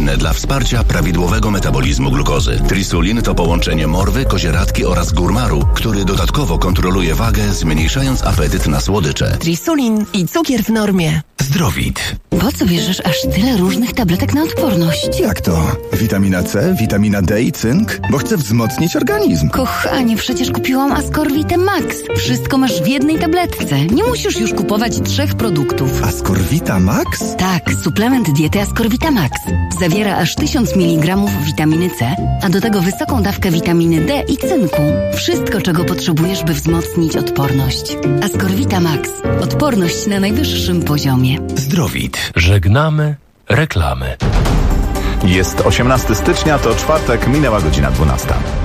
niezbędne dla wsparcia prawidłowego metabolizmu glukozy. Trisulin to połączenie morwy, kozieradki oraz górmaru, który dodatkowo kontroluje wagę, zmniejszając apetyt na słodycze. Trisulin i cukier w normie. Zdrowit. Po co bierzesz aż tyle różnych tabletek na odporność? Jak to? Witamina C, witamina D i cynk? Bo chcę wzmocnić organizm. Kochanie, przecież kupiłam Ascorvite Max. Wszystko masz w jednej tabletce. Nie musisz już kupować 3 produktów. Ascorvita Max? Tak, suplement diety Ascorvita Max. Zawiera aż 1000 mg witaminy C, a do tego wysoką dawkę witaminy D i cynku. Wszystko, czego potrzebujesz, by wzmocnić odporność. Ascorvita Max. Odporność na najwyższym poziomie. Zdrowit. Żegnamy reklamy. Jest 18 stycznia, to czwartek, minęła godzina 12.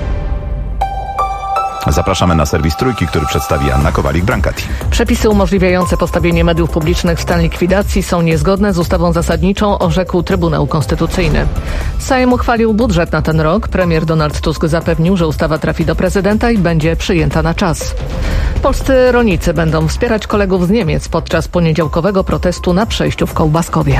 Zapraszamy na serwis Trójki, który przedstawi Anna Kowalik-Brancati. Przepisy umożliwiające postawienie mediów publicznych w stan likwidacji są niezgodne z ustawą zasadniczą, orzekł Trybunał Konstytucyjny. Sejm uchwalił budżet na ten rok. Premier Donald Tusk zapewnił, że ustawa trafi do prezydenta i będzie przyjęta na czas. Polscy rolnicy będą wspierać kolegów z Niemiec podczas poniedziałkowego protestu na przejściu w Kołbaskowie.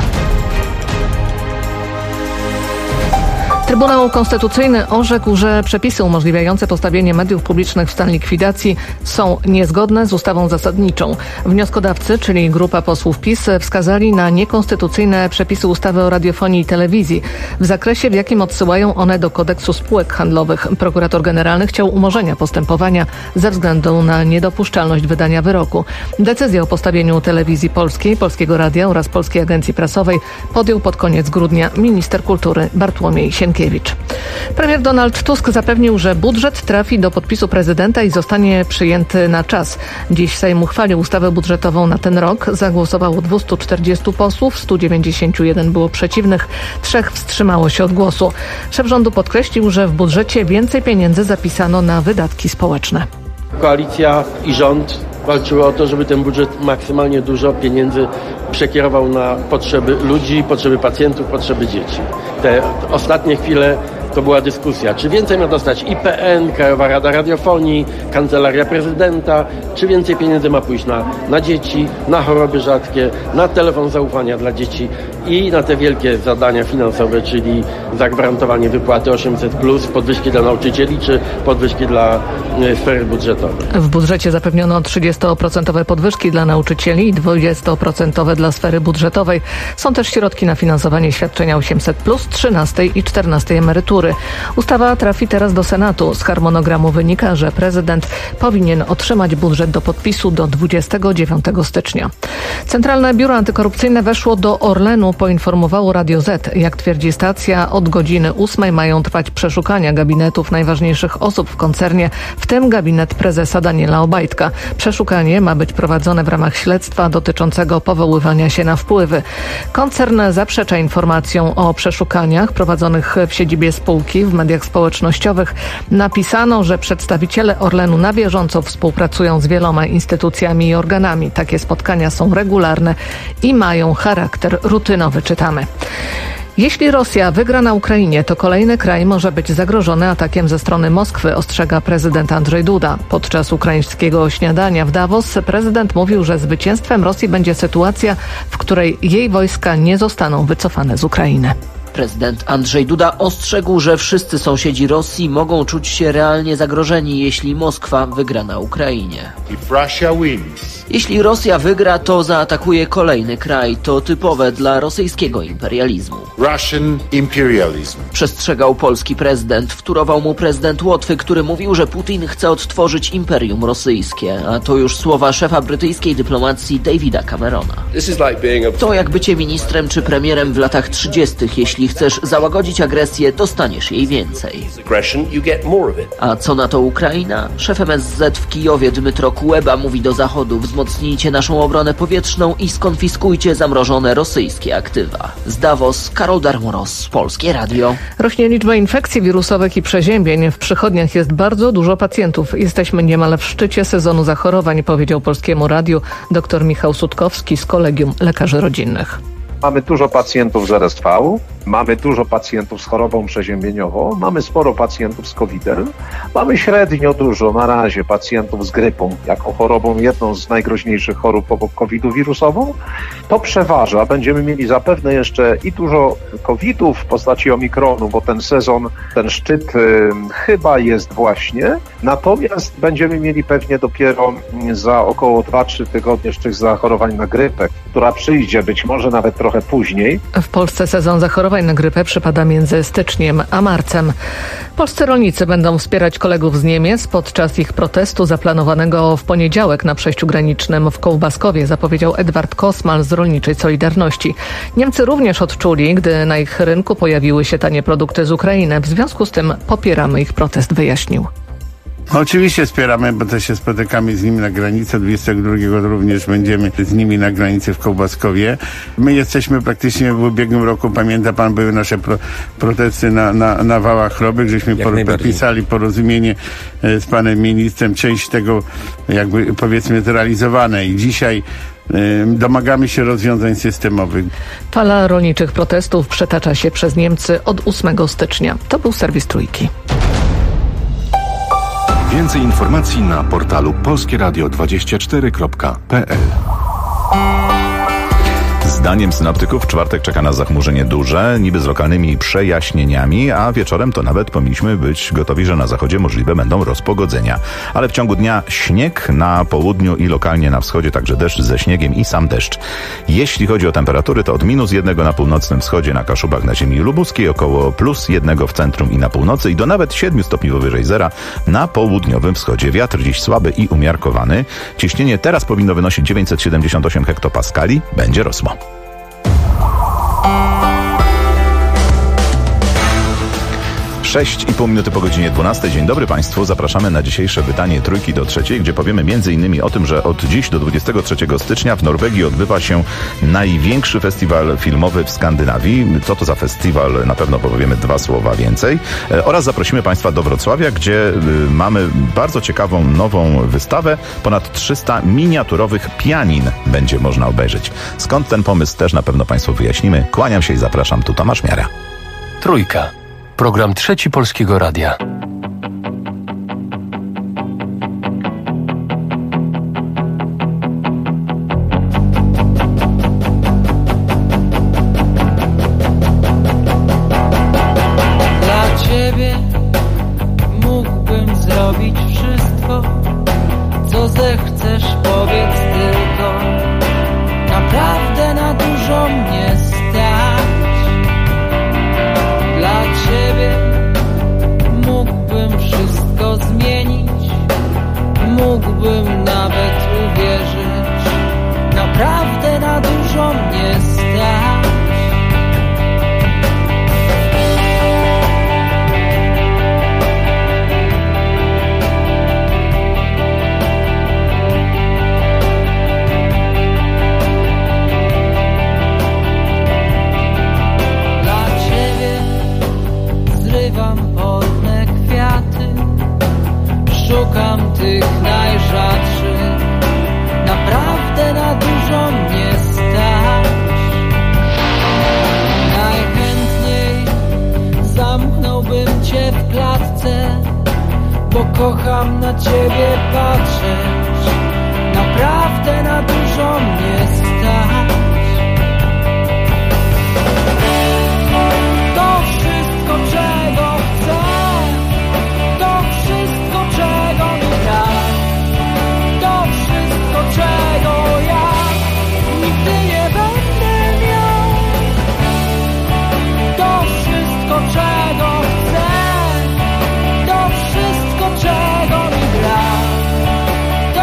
Trybunał Konstytucyjny orzekł, że przepisy umożliwiające postawienie mediów publicznych w stan likwidacji są niezgodne z ustawą zasadniczą. Wnioskodawcy, czyli grupa posłów PiS, wskazali na niekonstytucyjne przepisy ustawy o radiofonii i telewizji w zakresie, w jakim odsyłają one do kodeksu spółek handlowych. Prokurator generalny chciał umorzenia postępowania ze względu na niedopuszczalność wydania wyroku. Decyzję o postawieniu Telewizji Polskiej, Polskiego Radia oraz Polskiej Agencji Prasowej podjął pod koniec grudnia minister kultury Bartłomiej Sienkiewicz. Premier Donald Tusk zapewnił, że budżet trafi do podpisu prezydenta i zostanie przyjęty na czas. Dziś Sejm uchwalił ustawę budżetową na ten rok. Zagłosowało 240 posłów, 191 było przeciwnych, 3 wstrzymało się od głosu. Szef rządu podkreślił, że w budżecie więcej pieniędzy zapisano na wydatki społeczne. Koalicja i rząd walczyły o to, żeby ten budżet maksymalnie dużo pieniędzy przekierował na potrzeby ludzi, potrzeby pacjentów, potrzeby dzieci. Te ostatnie chwile to była dyskusja, czy więcej ma dostać IPN, Krajowa Rada Radiofonii, Kancelaria Prezydenta, czy więcej pieniędzy ma pójść na dzieci, na choroby rzadkie, na telefon zaufania dla dzieci i na te wielkie zadania finansowe, czyli zagwarantowanie wypłaty 800+, podwyżki dla nauczycieli, czy podwyżki dla sfery budżetowej. W budżecie zapewniono 30% podwyżki dla nauczycieli i 20% dla sfery budżetowej. Są też środki na finansowanie świadczenia 800+, 13 i 14 emerytury. Ustawa trafi teraz do Senatu. Z harmonogramu wynika, że prezydent powinien otrzymać budżet do podpisu do 29 stycznia. Centralne Biuro Antykorupcyjne weszło do Orlenu, poinformowało Radio Z. Jak twierdzi stacja, od godziny 8 mają trwać przeszukania gabinetów najważniejszych osób w koncernie, w tym gabinet prezesa Daniela Obajtka. Przeszukanie ma być prowadzone w ramach śledztwa dotyczącego powoływania się na wpływy. Koncern zaprzecza informacjom o przeszukaniach prowadzonych w siedzibie spółki. W mediach społecznościowych napisano, że przedstawiciele Orlenu na bieżąco współpracują z wieloma instytucjami i organami. Takie spotkania są regularne i mają charakter rutynowy, czytamy. Jeśli Rosja wygra na Ukrainie, to kolejny kraj może być zagrożony atakiem ze strony Moskwy, ostrzega prezydent Andrzej Duda. Podczas ukraińskiego śniadania w Davos prezydent mówił, że zwycięstwem Rosji będzie sytuacja, w której jej wojska nie zostaną wycofane z Ukrainy. Prezydent Andrzej Duda ostrzegł, że wszyscy sąsiedzi Rosji mogą czuć się realnie zagrożeni, jeśli Moskwa wygra na Ukrainie. Jeśli Rosja wygra, to zaatakuje kolejny kraj. To typowe dla rosyjskiego imperializmu. Przestrzegał polski prezydent. Wtórował mu prezydent Łotwy, który mówił, że Putin chce odtworzyć imperium rosyjskie. A to już słowa szefa brytyjskiej dyplomacji Davida Camerona. To jak bycie ministrem czy premierem w latach 30. Jeśli chcesz załagodzić agresję, dostaniesz jej więcej. A co na to Ukraina? Szef MSZ w Kijowie Dmytro Kuleba mówi do Zachodu: wzmocnijcie naszą obronę powietrzną i skonfiskujcie zamrożone rosyjskie aktywa. Z Davos, Karol Darmoros, Polskie Radio. Rośnie liczba infekcji wirusowych i przeziębień. W przychodniach jest bardzo dużo pacjentów. Jesteśmy niemal w szczycie sezonu zachorowań, powiedział Polskiemu Radiu dr Michał Sutkowski z Kolegium Lekarzy Rodzinnych. Mamy dużo pacjentów z RSV, Mamy dużo pacjentów z chorobą przeziębieniową, mamy sporo pacjentów z COVID-em, mamy średnio dużo na razie pacjentów z grypą, jako chorobą jedną z najgroźniejszych chorób obok COVID-u wirusową. To przeważa. Będziemy mieli zapewne jeszcze i dużo COVID-ów w postaci omikronu, bo ten sezon, ten szczyt chyba jest właśnie. Natomiast będziemy mieli pewnie dopiero za około 2-3 tygodnie szczyt zachorowań na grypę, która przyjdzie być może nawet trochę później. W Polsce sezon zachorowań na grypę przypada między styczniem a marcem. Polscy rolnicy będą wspierać kolegów z Niemiec podczas ich protestu zaplanowanego w poniedziałek na przejściu granicznym w Kołbaskowie, zapowiedział Edward Kosmal z Rolniczej Solidarności. Niemcy również odczuli, gdy na ich rynku pojawiły się tanie produkty z Ukrainy. W związku z tym popieramy ich protest, wyjaśnił. Oczywiście wspieramy, bo też się spotykamy z nimi na granicy. 22 również będziemy z nimi na granicy w Kołbaskowie. My jesteśmy praktycznie w ubiegłym roku, pamięta pan, były nasze protesty na wałach Chrobek, żeśmy podpisali porozumienie z panem ministrem. Część tego jakby powiedzmy zrealizowane i dzisiaj domagamy się rozwiązań systemowych. Fala rolniczych protestów przetacza się przez Niemcy od 8 stycznia. To był serwis Trójki. Więcej informacji na portalu polskieradio24.pl. Zdaniem synoptyków w czwartek czeka nas zachmurzenie duże, niby z lokalnymi przejaśnieniami, a wieczorem to nawet powinniśmy być gotowi, że na zachodzie możliwe będą rozpogodzenia. Ale w ciągu dnia śnieg na południu i lokalnie na wschodzie, także deszcz ze śniegiem i sam deszcz. Jeśli chodzi o temperatury, to od -1 na północnym wschodzie na Kaszubach na ziemi lubuskiej, około +1 w centrum i na północy i do nawet 7 stopni powyżej zera na południowym wschodzie. Wiatr dziś słaby i umiarkowany. Ciśnienie teraz powinno wynosić 978 hektopaskali. Będzie rosło. 6,5 minuty po godzinie 12. Dzień dobry Państwu. Zapraszamy na dzisiejsze wydanie Trójki do Trzeciej, gdzie powiemy m.in. o tym, że od dziś do 23 stycznia w Norwegii odbywa się największy festiwal filmowy w Skandynawii. Co to za festiwal? Na pewno powiemy 2 słowa więcej. Oraz zaprosimy Państwa do Wrocławia, gdzie mamy bardzo ciekawą nową wystawę. Ponad 300 miniaturowych pianin będzie można obejrzeć. Skąd ten pomysł też na pewno Państwu wyjaśnimy. Kłaniam się i zapraszam. Tu Tomasz Miara. Trójka. Program Trzeci Polskiego Radia. Dla Ciebie mógłbym zrobić wszystko, co zechcesz, powiedz tylko. Naprawdę na dużo mnie stać. Dla Ciebie mógłbym wszystko zmienić, mógłbym nawet uwierzyć. Naprawdę na dużo mnie stać. Polne kwiaty, szukam tych najrzadszych. Naprawdę na dużo mnie stać. Najchętniej zamknąłbym Cię w klatce, bo kocham na Ciebie patrzeć. Naprawdę na dużo mnie stać. To wszystko, czego chcę, to wszystko, czego mi brak, to wszystko, czego ja nigdy nie będę miał. To wszystko, czego chcę, to wszystko, czego mi brak,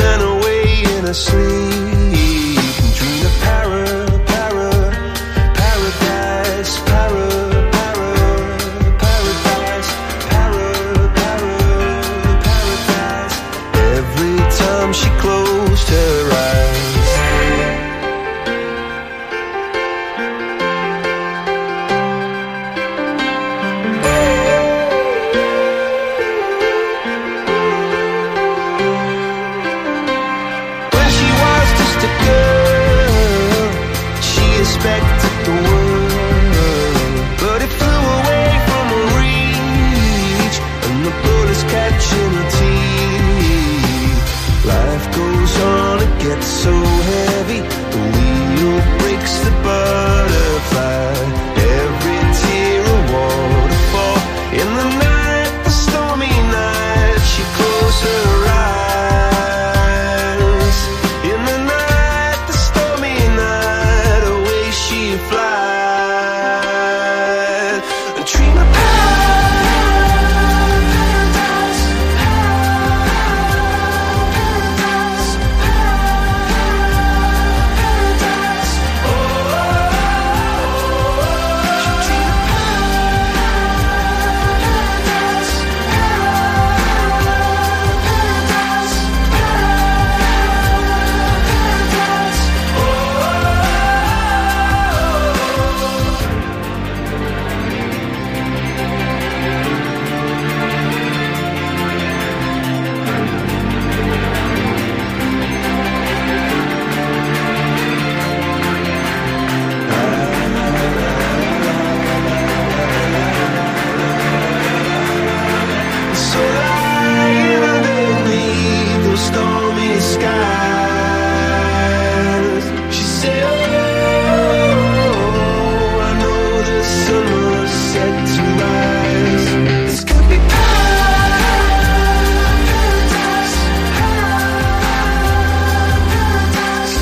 and away in her sleep, dream of paradise, paradise. Every time she closed her eyes. When she was just a girl, she expected the world, but it flew away from her reach, and the bullets catching her teeth. Life goes on, it gets so heavy, the wheel breaks the butterfly. Every tear a waterfall. In the night, the stormy night, she closed her eyes. In the night, the stormy night, away she flies. A dream of so lying underneath those stormy skies. She said, oh, I know the sun was set to rise. This could be paradise, paradise.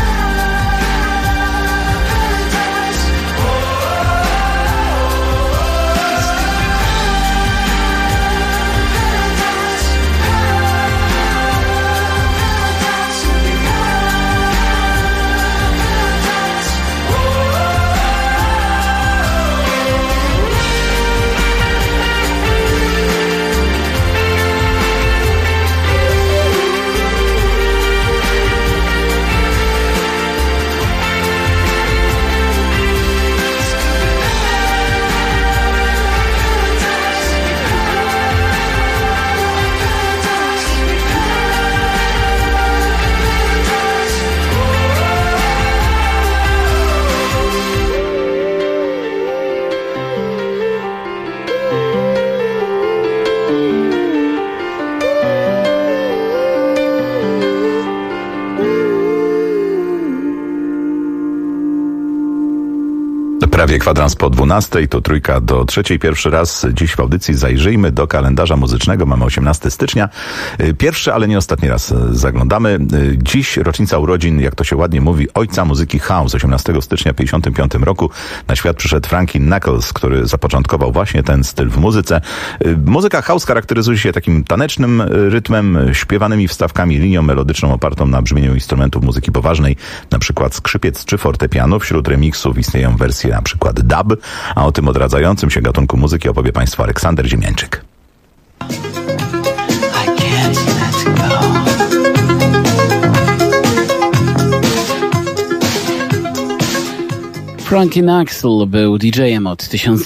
Prawie kwadrans po 12, to trójka do trzeciej. Pierwszy raz dziś w audycji zajrzyjmy do kalendarza muzycznego. Mamy 18 stycznia. Pierwszy, ale nie ostatni raz zaglądamy. Dziś rocznica urodzin, jak to się ładnie mówi, ojca muzyki house. 18 stycznia 1955 roku na świat przyszedł Frankie Knuckles, który zapoczątkował właśnie ten styl w muzyce. Muzyka house charakteryzuje się takim tanecznym rytmem, śpiewanymi wstawkami, linią melodyczną opartą na brzmieniu instrumentów muzyki poważnej, na przykład skrzypiec czy fortepiano. Wśród remiksów istnieją wersje na przykład dub, a o tym odradzającym się gatunku muzyki opowie Państwu Aleksander Ziemiańczyk. Frankie Knuckles był DJ-em od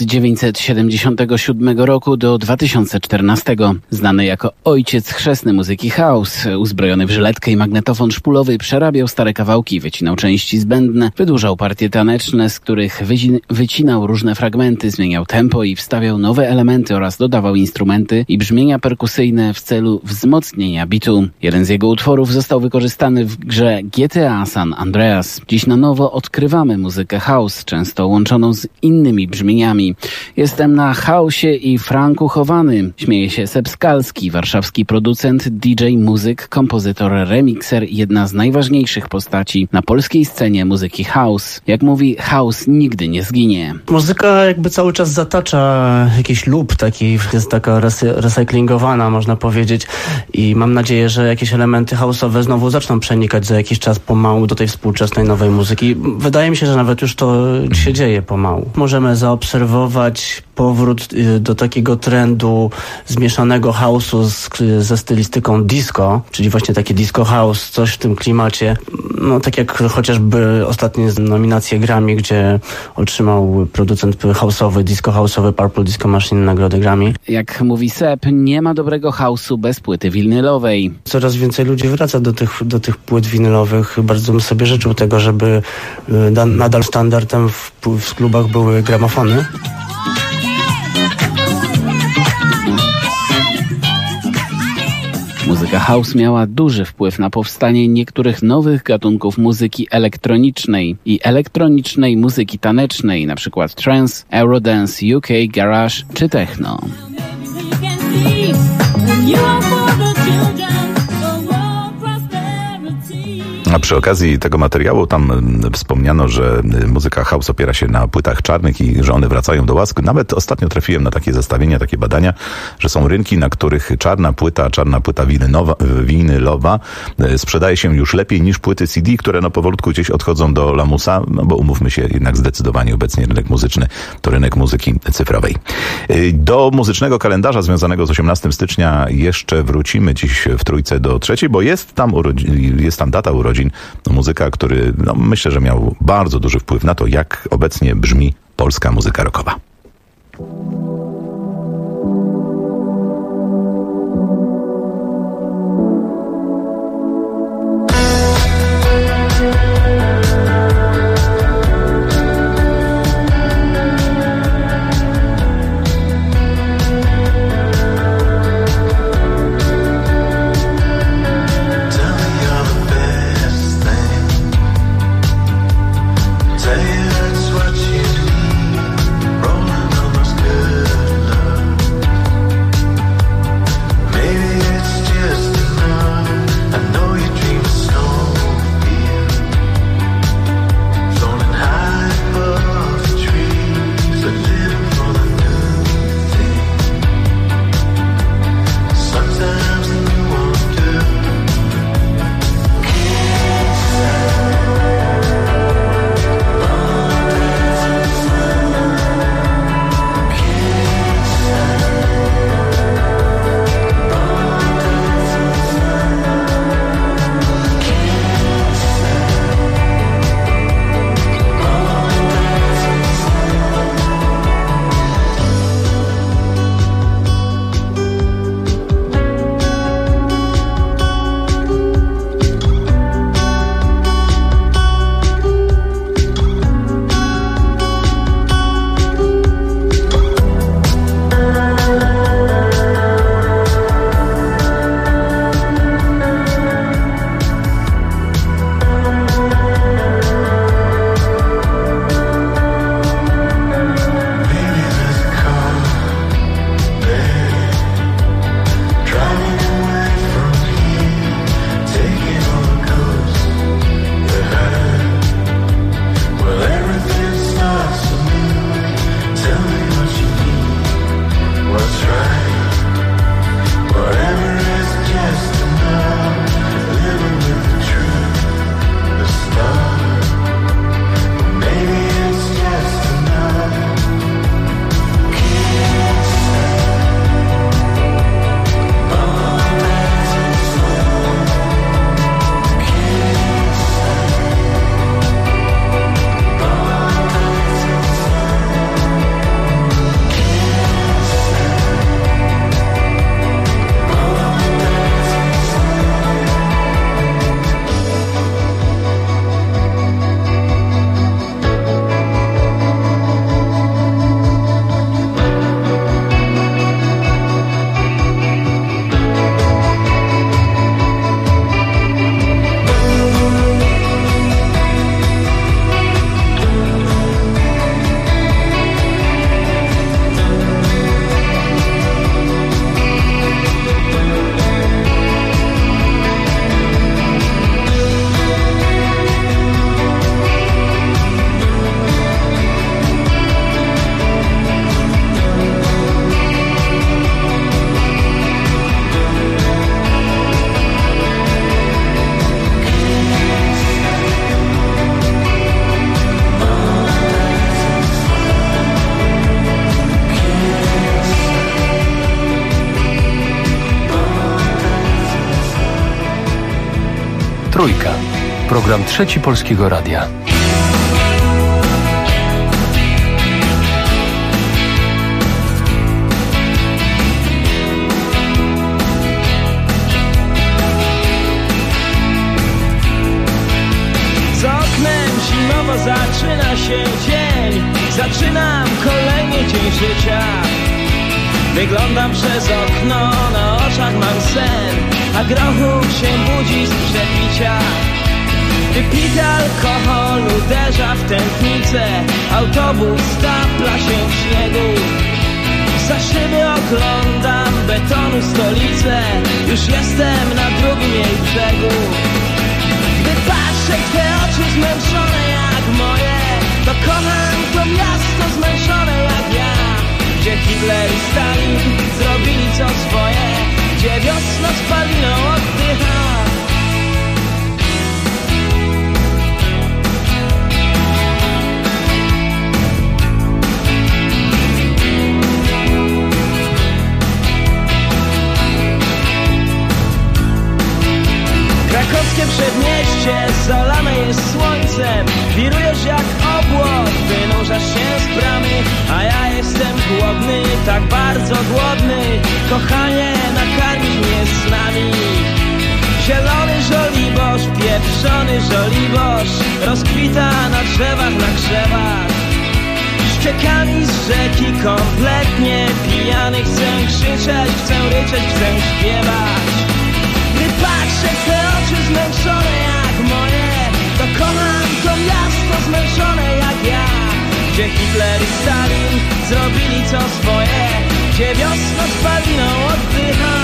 1977 roku do 2014. Znany jako ojciec chrzestny muzyki house, uzbrojony w żyletkę i magnetofon szpulowy, przerabiał stare kawałki, wycinał części zbędne, wydłużał partie taneczne, z których wycinał różne fragmenty, zmieniał tempo i wstawiał nowe elementy oraz dodawał instrumenty i brzmienia perkusyjne w celu wzmocnienia bitu. Jeden z jego utworów został wykorzystany w grze GTA San Andreas. Dziś na nowo odkrywamy muzykę house house, często łączoną z innymi brzmieniami. Jestem na house'ie i Franku Chowany. Śmieje się Seb Skalski, warszawski producent, DJ, muzyk, kompozytor, remixer i jedna z najważniejszych postaci na polskiej scenie muzyki house. Jak mówi, house nigdy nie zginie. Muzyka jakby cały czas zatacza jakiś loop taki, jest taka recyklingowana, można powiedzieć, i mam nadzieję, że jakieś elementy house'owe znowu zaczną przenikać za jakiś czas pomału do tej współczesnej nowej muzyki. Wydaje mi się, że nawet już to się dzieje pomału. Możemy zaobserwować powrót do takiego trendu zmieszanego house'u ze stylistyką disco, czyli właśnie takie disco house, coś w tym klimacie. No tak jak chociażby ostatnie nominacje Grammy, gdzie otrzymał producent house'owy, disco house'owy Purple Disco Machine nagrodę Grammy. Jak mówi Seb, nie ma dobrego house'u bez płyty winylowej. Coraz więcej ludzi wraca do tych płyt winylowych. Bardzo bym sobie życzył tego, żeby nadal standardem w klubach były gramofony. Muzyka house miała duży wpływ na powstanie niektórych nowych gatunków muzyki elektronicznej i elektronicznej muzyki tanecznej, np. trance, eurodance, UK, garage czy techno. A przy okazji tego materiału tam wspomniano, że muzyka house opiera się na płytach czarnych i że one wracają do łask. Nawet ostatnio trafiłem na takie zestawienia, takie badania, że są rynki, na których czarna płyta winylowa sprzedaje się już lepiej niż płyty CD, które no powolutku gdzieś odchodzą do lamusa, no bo umówmy się, jednak zdecydowanie obecnie rynek muzyczny to rynek muzyki cyfrowej. Do muzycznego kalendarza związanego z 18 stycznia jeszcze wrócimy dziś w trójce do trzeciej, bo jest tam data urodzin muzyka, który myślę, że miał bardzo duży wpływ na to, jak obecnie brzmi polska muzyka rockowa. Say that's what you need. Roll Trójka. Program Trzeci Polskiego Radia. Z oknem zimowo zaczyna się dzień. Zaczynam kolejny dzień życia. Wyglądam przez okno, na oczach mam sen, a grochu się budzi z przepicia. Wypity alkohol uderza w tętnicę, autobus stapla się w śniegu. Za szyby oglądam betonu stolicę, już jestem na drugim jej brzegu. Gdy patrzę w te oczy zmęczone jak moje, to kocham to miasto zmęczone jak ja. Gdzie Hitler i Stalin zrobili co swoje, gdzie wiosna spaliną oddycha. Krakowskie przedmieście zalane jest słońcem. Wirujesz jak obłok, wynurzasz się z bramy, a ja jestem głodny, tak bardzo głodny. Kochanie, nakarmisz mnie snami. Zielony żoliborz, pieprzony żoliborz rozkwita na drzewach, na krzewach. Ściekami z rzeki kompletnie pijany, chcę krzyczeć, chcę ryczeć, chcę śpiewać. Gdy patrzę w te oczy zmęczone jak moje, to kocham to miasto zmęczone jak ja. Gdzie Hitler i Stalin zrobili co swoje, gdzie wiosna spaliną oddycha.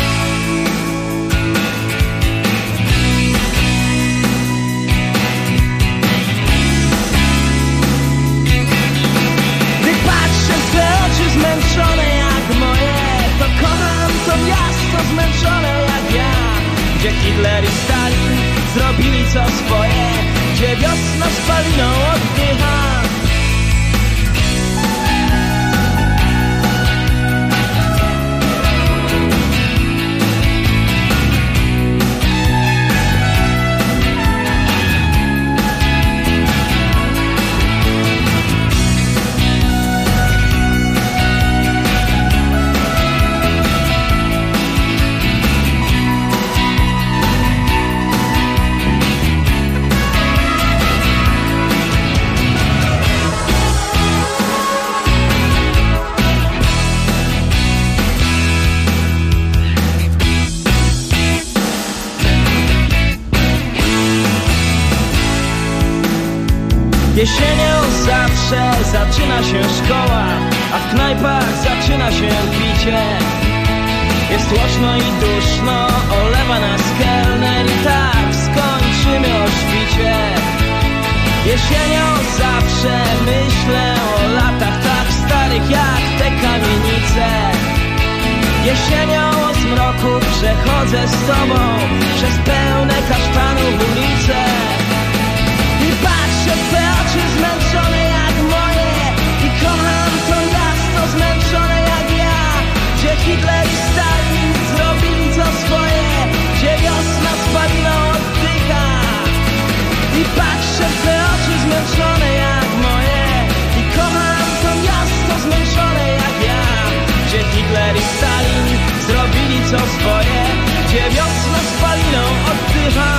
Gdy patrzę w te oczy zmęczone jak moje, to kocham to miasto zmęczone jak ja. Gdzie Hitler i Stalin zrobili co swoje, gdzie wiosna spaliną oddycha. Jesienią zawsze zaczyna się szkoła, a w knajpach zaczyna się picie. Jest głośno i duszno, olewa nas kelner i tak skończymy o świcie. Jesienią zawsze myślę o latach tak starych jak te kamienice. Jesienią o zmroku przechodzę z tobą przez pełne kasztanów ulice. I patrzę w te oczy zmęczone jak moje i kocham to miasto zmęczone jak ja. Gdzie Hitler i Stalin zrobili co swoje, gdzie wiosna spaliną oddycha. I patrzę w te oczy zmęczone jak moje i kocham to miasto zmęczone jak ja. Gdzie Hitler i Stalin zrobili co swoje, gdzie wiosna spaliną oddycha.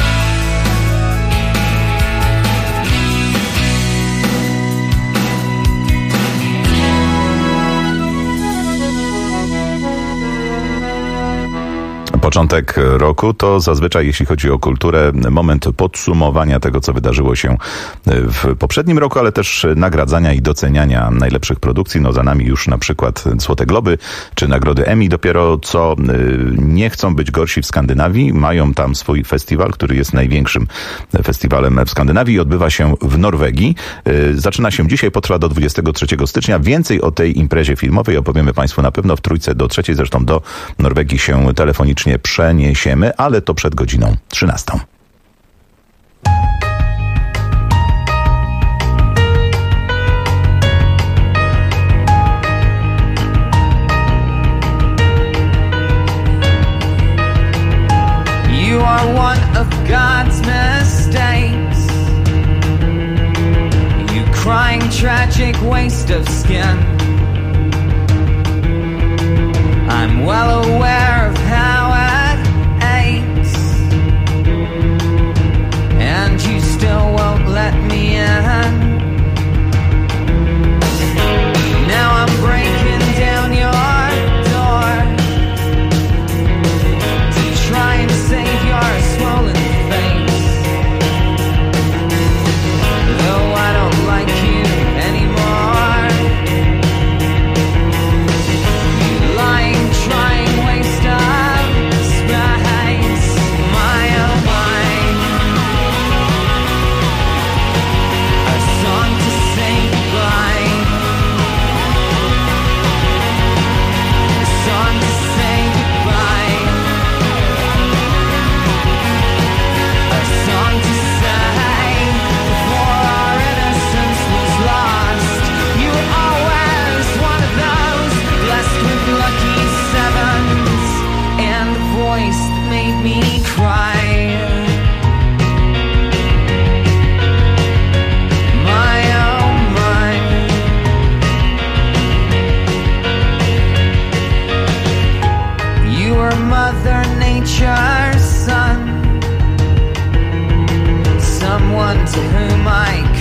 Początek roku to zazwyczaj, jeśli chodzi o kulturę, moment podsumowania tego, co wydarzyło się w poprzednim roku, ale też nagradzania i doceniania najlepszych produkcji. No za nami już na przykład Złote Globy czy nagrody Emmy. Dopiero co nie chcą być gorsi w Skandynawii. Mają tam swój festiwal, który jest największym festiwalem w Skandynawii i odbywa się w Norwegii. Zaczyna się dzisiaj, potrwa do 23 stycznia. Więcej o tej imprezie filmowej opowiemy Państwu na pewno w Trójce do 3. Zresztą do Norwegii się telefonicznie przeniesiemy, ale to przed godziną 13. You are one of God.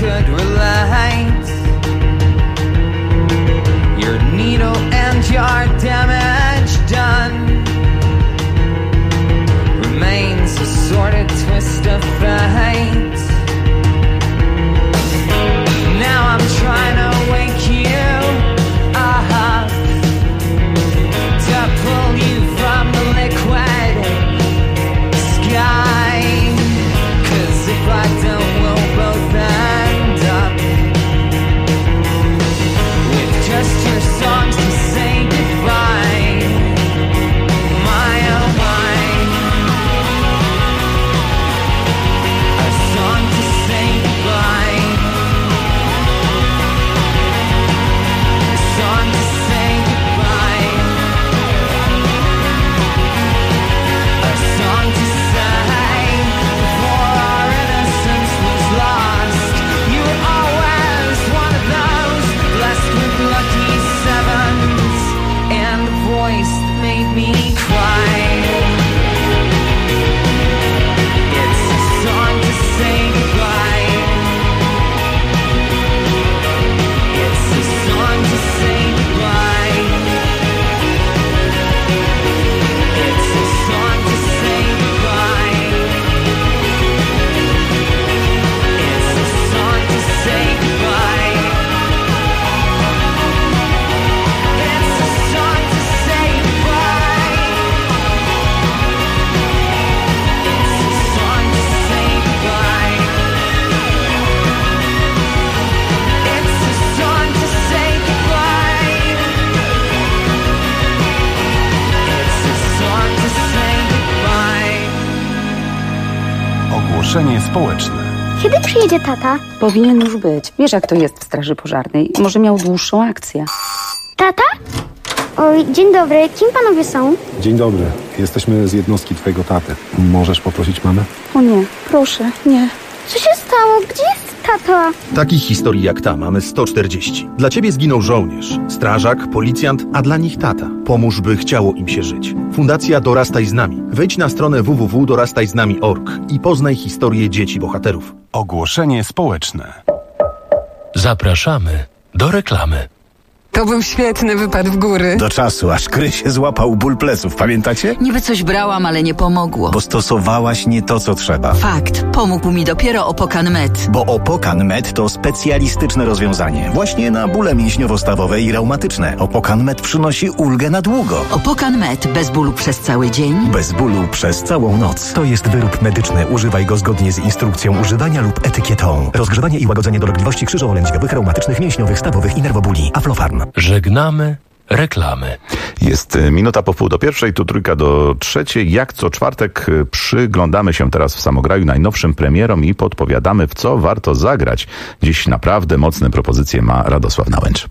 could relate. Your needle and your damage done remains a sordid twist of fate. Now I'm trying to wake you up, to pull you from the liquid sky. 'Cause if I don't, we'll both end up with just your songs to say goodbye. My oh my, a song to say goodbye. A song to say goodbye. A song to say before our innocence was lost. You were always one of those blessed with lucky sevens and a voice that made me cry. It's a song to say goodbye. It's a song to say goodbye. It's a song to say goodbye. It's a song to say goodbye. It's a song to say goodbye. It's a song to say goodbye. It's a song to say goodbye. It's a song to say goodbye. Ogłoszenie społeczne. Kiedy przyjedzie tata? Powinien już być. Wiesz, jak to jest w straży pożarnej. Może miał dłuższą akcję. Tata? Oj, dzień dobry. Kim panowie są? Dzień dobry. Jesteśmy z jednostki twojego taty. Możesz poprosić mamę? O nie, proszę, nie. Co się stało? Gdzie jest tata? Takich historii jak ta mamy 140. Dla ciebie zginął żołnierz, strażak, policjant, a dla nich tata. Pomóż, by chciało im się żyć. Fundacja Dorastaj z nami. Wejdź na stronę www.dorastajznami.org i poznaj historię dzieci bohaterów. Ogłoszenie społeczne. Zapraszamy do reklamy. To był świetny wypad w góry. Do czasu, aż Krysie złapał ból pleców, pamiętacie? Niby coś brałam, ale nie pomogło. Bo stosowałaś nie to, co trzeba. Fakt. Pomógł mi dopiero Opokan Med. Bo Opokan Med to specjalistyczne rozwiązanie. Właśnie na bóle mięśniowo-stawowe i reumatyczne. Opokan Med przynosi ulgę na długo. Opokan Med. Bez bólu przez cały dzień. Bez bólu przez całą noc. To jest wyrób medyczny. Używaj go zgodnie z instrukcją używania lub etykietą. Rozgrzewanie i łagodzenie dolegliwości krzyżowo-lędźwiowych, reumatycznych, mięśniowych, stawowych i nerwobóli. Aflofarm. Żegnamy reklamy. Jest minuta po 2:30, tu 2:03. Jak co czwartek przyglądamy się teraz w Samograju najnowszym premierom i podpowiadamy, w co warto zagrać. Dziś naprawdę mocne propozycje ma Radosław Nałęcz.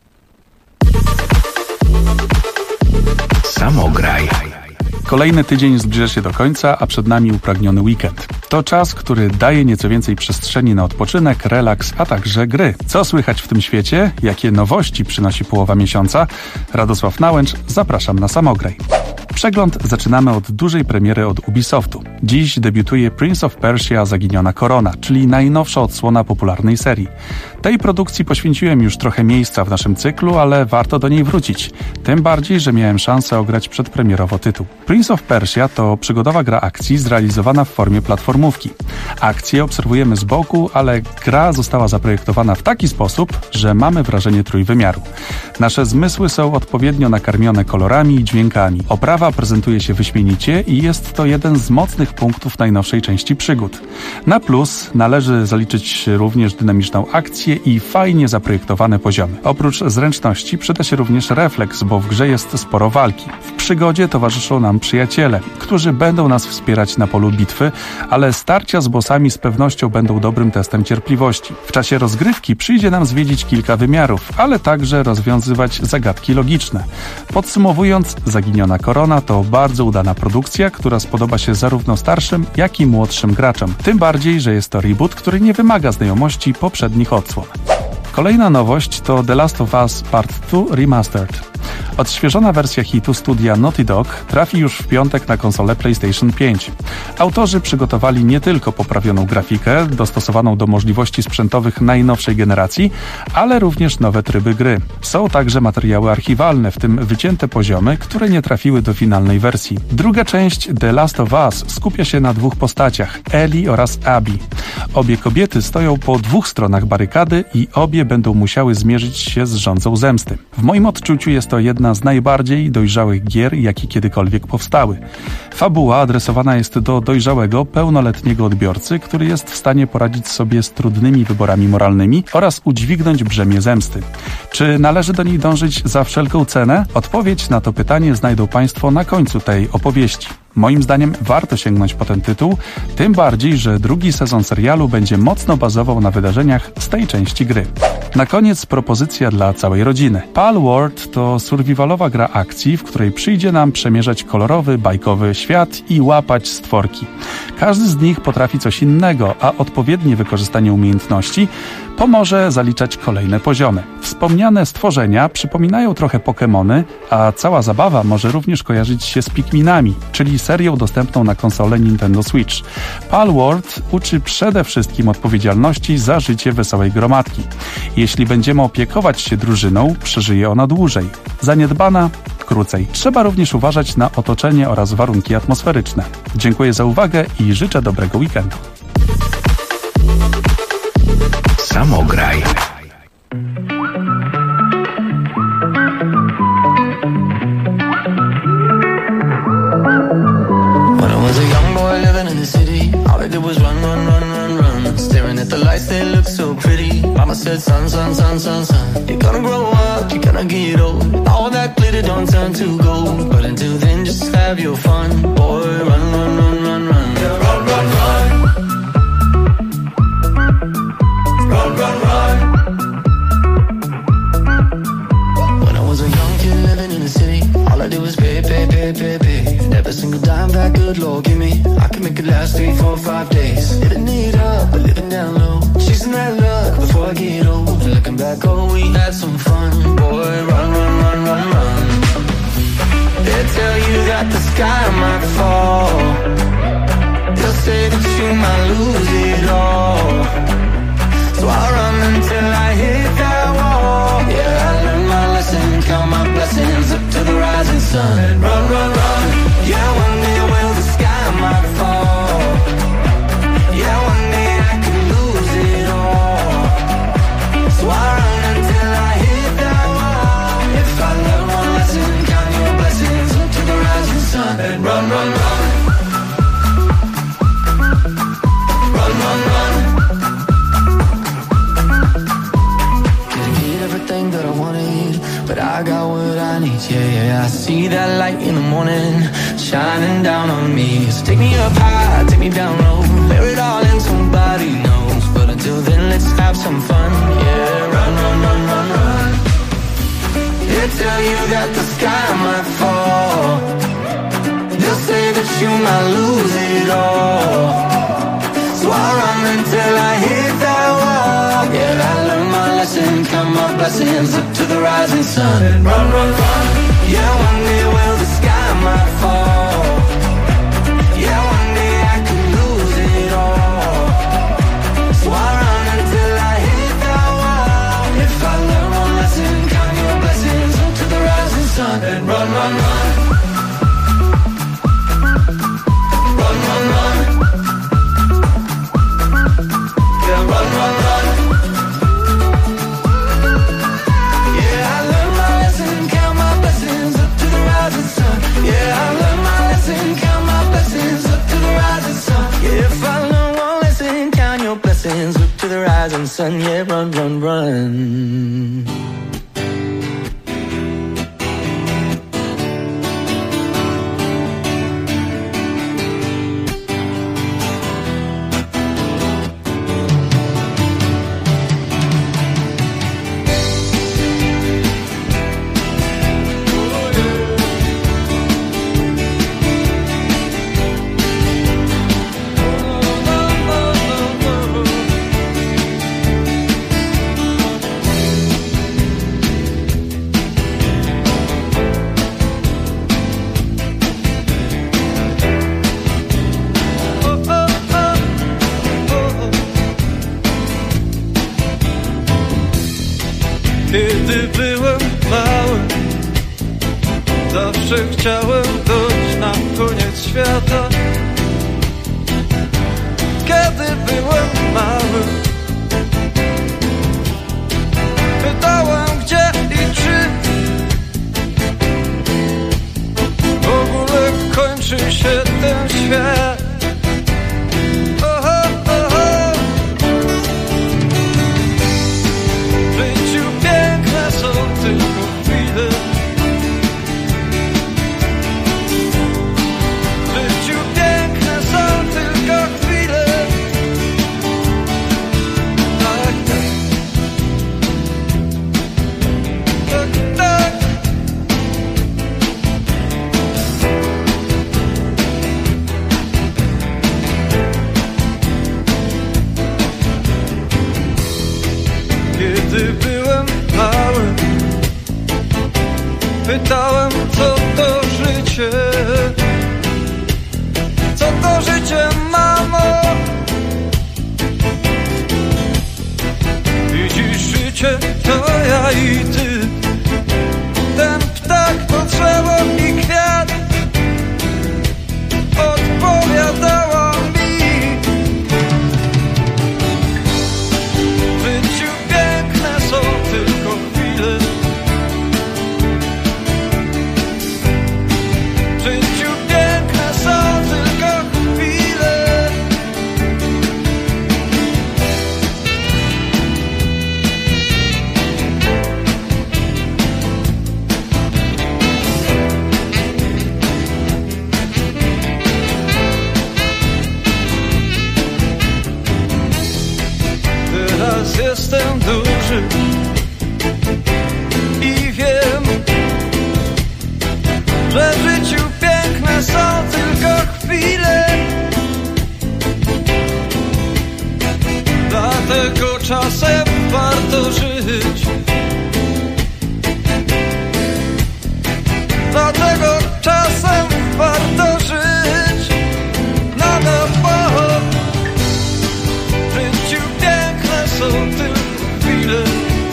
Samograj. Kolejny tydzień zbliża się do końca, a przed nami upragniony weekend. To czas, który daje nieco więcej przestrzeni na odpoczynek, relaks, a także gry. Co słychać w tym świecie? Jakie nowości przynosi połowa miesiąca? Radosław Nałęcz, zapraszam na Samograj. Przegląd zaczynamy od dużej premiery od Ubisoftu. Dziś debiutuje Prince of Persia Zaginiona Korona, czyli najnowsza odsłona popularnej serii. Tej produkcji poświęciłem już trochę miejsca w naszym cyklu, ale warto do niej wrócić. Tym bardziej, że miałem szansę ograć przedpremierowo tytuł. Prince of Persia to przygodowa gra akcji zrealizowana w formie platformówki. Akcję obserwujemy z boku, ale gra została zaprojektowana w taki sposób, że mamy wrażenie trójwymiaru. Nasze zmysły są odpowiednio nakarmione kolorami i dźwiękami. Oprawa prezentuje się wyśmienicie i jest to jeden z mocnych punktów najnowszej części przygód. Na plus należy zaliczyć również dynamiczną akcję i fajnie zaprojektowane poziomy. Oprócz zręczności przyda się również refleks, bo w grze jest sporo walki. W przygodzie towarzyszą nam przyjaciele, którzy będą nas wspierać na polu bitwy, ale starcia z bossami z pewnością będą dobrym testem cierpliwości. W czasie rozgrywki przyjdzie nam zwiedzić kilka wymiarów, ale także rozwiązywać zagadki logiczne. Podsumowując, Zaginiona Korona to bardzo udana produkcja, która spodoba się zarówno starszym, jak i młodszym graczom. Tym bardziej, że jest to reboot, który nie wymaga znajomości poprzednich odsłon. Kolejna nowość to The Last of Us Part 2 Remastered. Odświeżona wersja hitu studia Naughty Dog trafi już w piątek na konsolę PlayStation 5. Autorzy przygotowali nie tylko poprawioną grafikę, dostosowaną do możliwości sprzętowych najnowszej generacji, ale również nowe tryby gry. Są także materiały archiwalne, w tym wycięte poziomy, które nie trafiły do finalnej wersji. Druga część The Last of Us skupia się na dwóch postaciach, Ellie oraz Abby. Obie kobiety stoją po dwóch stronach barykady i obie będą musiały zmierzyć się z rządzą zemsty. W moim odczuciu jest to jedna z najbardziej dojrzałych gier, jakie kiedykolwiek powstały. Fabuła adresowana jest do dojrzałego, pełnoletniego odbiorcy, który jest w stanie poradzić sobie z trudnymi wyborami moralnymi oraz udźwignąć brzemię zemsty. Czy należy do niej dążyć za wszelką cenę? Odpowiedź na to pytanie znajdą Państwo na końcu tej opowieści. Moim zdaniem warto sięgnąć po ten tytuł, tym bardziej, że drugi sezon serialu będzie mocno bazował na wydarzeniach z tej części gry. Na koniec propozycja dla całej rodziny. Palworld to survivalowa gra akcji, w której przyjdzie nam przemierzać kolorowy, bajkowy świat i łapać stworki. Każdy z nich potrafi coś innego, a odpowiednie wykorzystanie umiejętności pomoże zaliczać kolejne poziomy. Wspomniane stworzenia przypominają trochę Pokemony, a cała zabawa może również kojarzyć się z Pikminami, czyli serią dostępną na konsolę Nintendo Switch. Palworld uczy przede wszystkim odpowiedzialności za życie wesołej gromadki. Jeśli będziemy opiekować się drużyną, przeżyje ona dłużej. Zaniedbana krócej. Trzeba również uważać na otoczenie oraz warunki atmosferyczne. Dziękuję za uwagę i życzę dobrego weekendu. Samograj. The lights, they look so pretty. Mama said, son, son, son, son, son, you're gonna grow up, you're gonna get old. All that glitter don't turn to gold. But until then, just have your fun. Boy, run, run, run, run, run. Yeah, run, run, run. Run, run, run. When I was a young kid living in the city, all I did was pay, pay, pay, pay, pay. And every single dime that good Lord give me, I can make it last 3, 4, 5 days. Living it up, but living down low. Chasing that luck before I get old. And looking back, oh, we had some fun. Boy, run, run, run, run, run. They tell you that the sky might fall. They'll say that you might lose it all. So I run until I hit that wall. Yeah, I learned my lesson, count my blessings up to the rising sun. And run, run, run. Yeah, one day will the sky might fall. Yeah, one day I could lose it all. So I run until I hit that wall. If I learn one lesson, count your blessings up to the rising sun. And run, run, run. Run, run, run. Didn't get everything that I wanted, but I got what I need, yeah, yeah. I see that light in the morning, shining down on me. So take me up high, take me down low, bear it all and somebody knows. But until then, let's have some fun, yeah. Run, run, run, run, run. They tell you that the sky might fall. They'll say that you might lose it all. So I run until I hit that wall. Yeah, I learned my lesson, count my blessings up to the rising sun. And run, run, run. Yeah, one day will the sky might fall. Yeah, one day I could lose it all. So I run until I hit that wall. If I learn one lesson, count your blessings up to the rising sun. And run, run, run. Run, run, run. Yeah, run, run, run. Yeah, I learned my lesson, count my blessings up to the rising sun. Yeah, I learned my lesson, count my blessings up to the rising sun. Yeah, if I learn one lesson, count your blessings up to the rising sun. Yeah, run, run, run. Kiedy byłem mały, zawsze chciałem dojść na koniec świata. Kiedy byłem mały, pytałem gdzie i czy w ogóle kończy się ten świat. Kiedy byłem mały, pytałem co to życie. Co to życie, mamo? Widzisz, życie to ja i ty. Ten ptak to drzewo i kwiat. Odpowiadała mi. W życiu piękne są tylko chwile. W życiu piękne są tylko chwile. Teraz jestem duży i wiem, że w życiu piękne są tylko chwile. Dlatego czasem warto żyć. Dlatego czasem warto żyć. Na nowo. W życiu piękne są tylko chwile.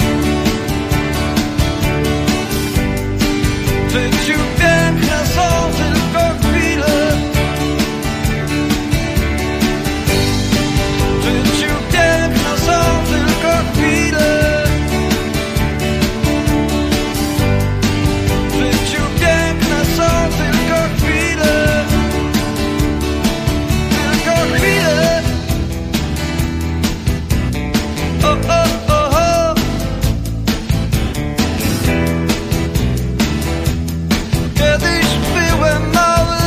W życiu piękne są tylko chwile. W życiu piękne są tylko chwile. W życiu piękne są tylko chwile. Tylko chwile. O, o, o, o. Kiedyś byłem mały.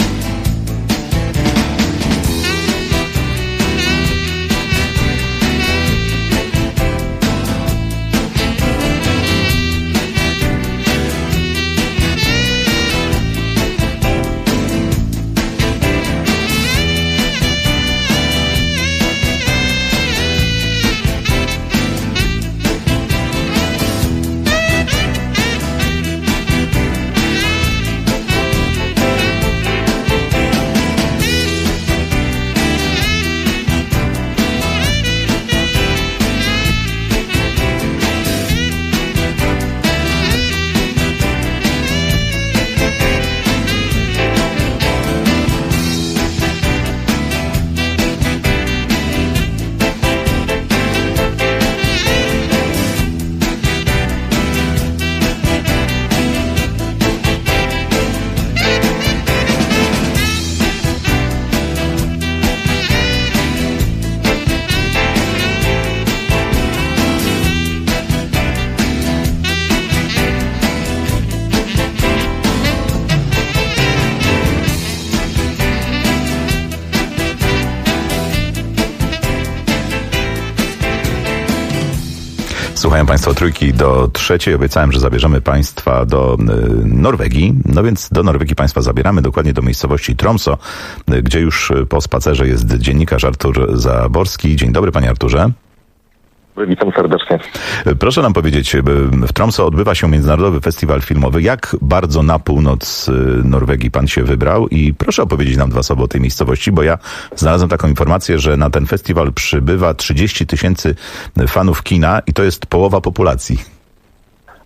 Słuchają Państwo Trójki do trzeciej. Obiecałem, że zabierzemy Państwa do Norwegii. No więc do Norwegii Państwa zabieramy, dokładnie do miejscowości Tromsø, gdzie już po spacerze jest dziennikarz Artur Zaborski. Dzień dobry, panie Arturze. Witam serdecznie. Proszę nam powiedzieć, w Tromsø odbywa się Międzynarodowy Festiwal Filmowy. Jak bardzo na północ Norwegii pan się wybrał? I proszę opowiedzieć nam dwa słowa o tej miejscowości, bo ja znalazłem taką informację, że na ten festiwal przybywa 30 000 fanów kina i to jest połowa populacji.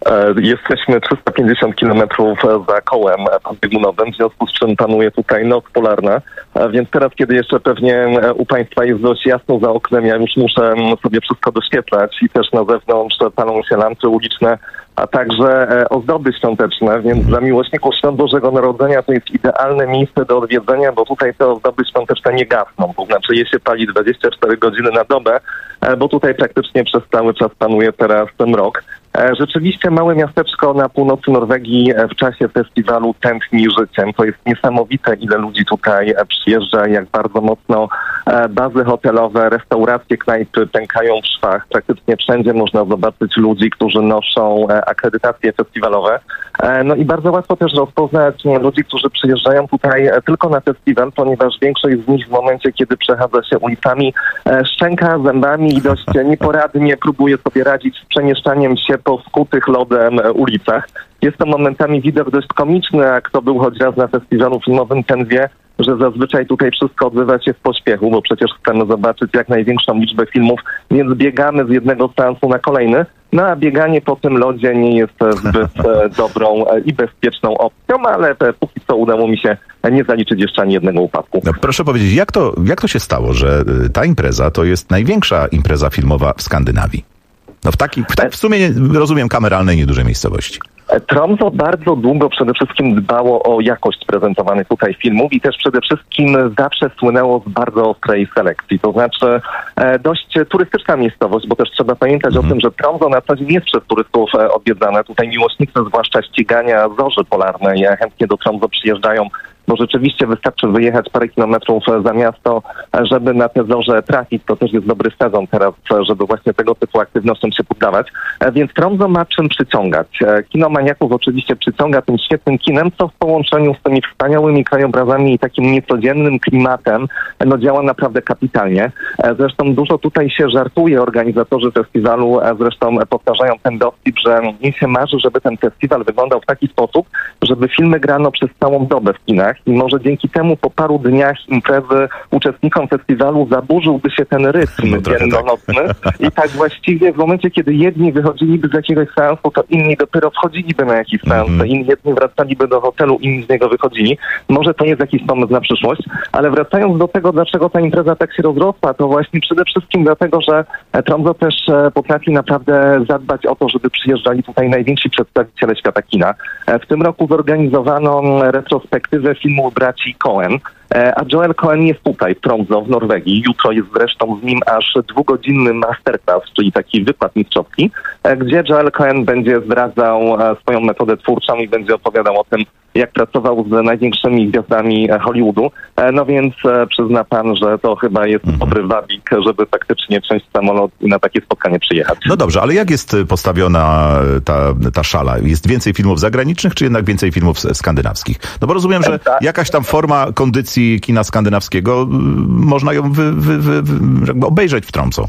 Jesteśmy 350 km za kołem biegunowym, w związku z czym panuje tutaj noc polarna, więc teraz, kiedy jeszcze pewnie u Państwa jest dość jasno za oknem, ja już muszę sobie wszystko doświetlać i też na zewnątrz palą się lampy uliczne, a także ozdoby świąteczne, więc dla miłośników Świąt Bożego Narodzenia to jest idealne miejsce do odwiedzenia, bo tutaj te ozdoby świąteczne nie gasną, to znaczy je się pali 24 godziny na dobę, bo tutaj praktycznie przez cały czas panuje teraz ten mrok. Rzeczywiście małe miasteczko na północy Norwegii w czasie festiwalu tętni życiem. To jest niesamowite, ile ludzi tutaj przyjeżdża, jak bardzo mocno bazy hotelowe, restauracje, knajpy pękają w szwach. Praktycznie wszędzie można zobaczyć ludzi, którzy noszą akredytacje festiwalowe. No i bardzo łatwo też rozpoznać ludzi, którzy przyjeżdżają tutaj tylko na festiwal, ponieważ większość z nich w momencie, kiedy przechadza się ulicami, szczęka zębami i dość nieporadnie próbuje sobie radzić z przemieszczaniem się po skutych lodem ulicach. Jest to momentami widok dość komiczny, a kto był choć raz na festiwalu filmowym, ten wie, że zazwyczaj tutaj wszystko odbywa się w pośpiechu, bo przecież chcemy zobaczyć jak największą liczbę filmów, więc biegamy z jednego seansu na kolejny. No a bieganie po tym lodzie nie jest zbyt dobrą i bezpieczną opcją, ale póki co udało mi się nie zaliczyć jeszcze ani jednego upadku. No, proszę powiedzieć, jak to się stało, że ta impreza to jest największa impreza filmowa w Skandynawii? No w sumie rozumiem kameralnej, niedużej miejscowości. Tromsø bardzo długo przede wszystkim dbało o jakość prezentowanych tutaj filmów i też przede wszystkim zawsze słynęło z bardzo ostrej selekcji. To znaczy dość turystyczna miejscowość, bo też trzeba pamiętać o tym, że Tromsø na co dzień jest przez turystów odwiedzane. Tutaj miłośnicy, zwłaszcza ścigania zorzy polarnej, chętnie do Tromsø przyjeżdżają, bo rzeczywiście wystarczy wyjechać parę kilometrów za miasto, żeby na te zorze trafić. To też jest dobry sezon teraz, żeby właśnie tego typu aktywnościom się poddawać. Więc Tromsø ma czym przyciągać. Kinomaniaków oczywiście przyciąga tym świetnym kinem, co w połączeniu z tymi wspaniałymi krajobrazami i takim niecodziennym klimatem działa naprawdę kapitalnie. Zresztą dużo tutaj się żartuje, organizatorzy festiwalu zresztą powtarzają ten dowcip, że im się marzy, żeby ten festiwal wyglądał w taki sposób, żeby filmy grano przez całą dobę w kinach i może dzięki temu po paru dniach imprezy uczestnikom festiwalu zaburzyłby się ten rytm dziennonocny i tak właściwie w momencie, kiedy jedni wychodziliby z jakiegoś seansu, to inni dopiero wchodziliby na jakiś seans, jedni wracaliby do hotelu, inni z niego wychodzili. Może to jest jakiś pomysł na przyszłość, ale wracając do tego, dlaczego ta impreza tak się rozrosła, to właśnie przede wszystkim dlatego, że Tromsø też potrafi naprawdę zadbać o to, żeby przyjeżdżali tutaj najwięksi przedstawiciele świata kina. W tym roku zorganizowano retrospektywę filmu braci Coen, a Joel Coen jest tutaj, w Tromsø, w Norwegii. Jutro jest zresztą z nim aż 2-godzinny masterclass, czyli taki wykład mistrzowski, gdzie Joel Coen będzie zdradzał swoją metodę twórczą i będzie opowiadał o tym, jak pracował z największymi gwiazdami Hollywoodu. No więc przyzna pan, że to chyba jest dobry wabik, żeby faktycznie wsiąść w samolot i na takie spotkanie przyjechać. No dobrze, ale jak jest postawiona ta szala? Jest więcej filmów zagranicznych, czy jednak więcej filmów skandynawskich? No bo rozumiem, że jakaś tam forma kondycji kina skandynawskiego, można ją obejrzeć w Tromsø.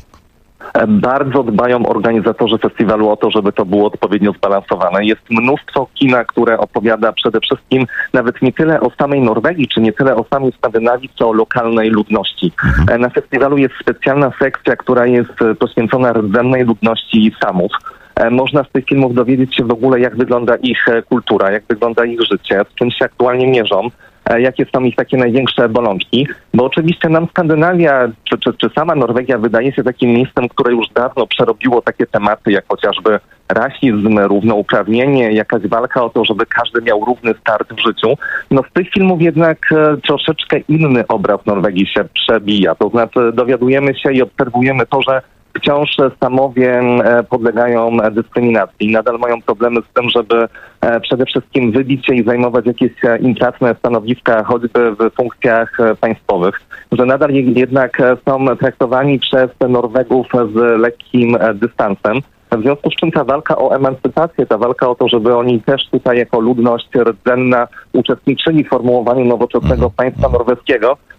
Bardzo dbają organizatorzy festiwalu o to, żeby to było odpowiednio zbalansowane. Jest mnóstwo kina, które opowiada przede wszystkim nawet nie tyle o samej Norwegii, czy nie tyle o samej Skandynawii, co o lokalnej ludności. Na festiwalu jest specjalna sekcja, która jest poświęcona rdzennej ludności Samów. Można z tych filmów dowiedzieć się w ogóle, jak wygląda ich kultura, jak wygląda ich życie, z czym się aktualnie mierzą, jakie są ich takie największe bolączki. Bo oczywiście nam Skandynawia, czy sama Norwegia wydaje się takim miejscem, które już dawno przerobiło takie tematy, jak chociażby rasizm, równouprawnienie, jakaś walka o to, żeby każdy miał równy start w życiu. No z tych filmów jednak troszeczkę inny obraz Norwegii się przebija. To znaczy dowiadujemy się i obserwujemy to, że wciąż Samowie podlegają dyskryminacji i nadal mają problemy z tym, żeby przede wszystkim wybić się i zajmować jakieś intratne stanowiska, choćby w funkcjach państwowych, że nadal jednak są traktowani przez Norwegów z lekkim dystansem. W związku z czym ta walka o emancypację, ta walka o to, żeby oni też tutaj jako ludność rdzenna uczestniczyli w formułowaniu nowoczesnego państwa norweskiego,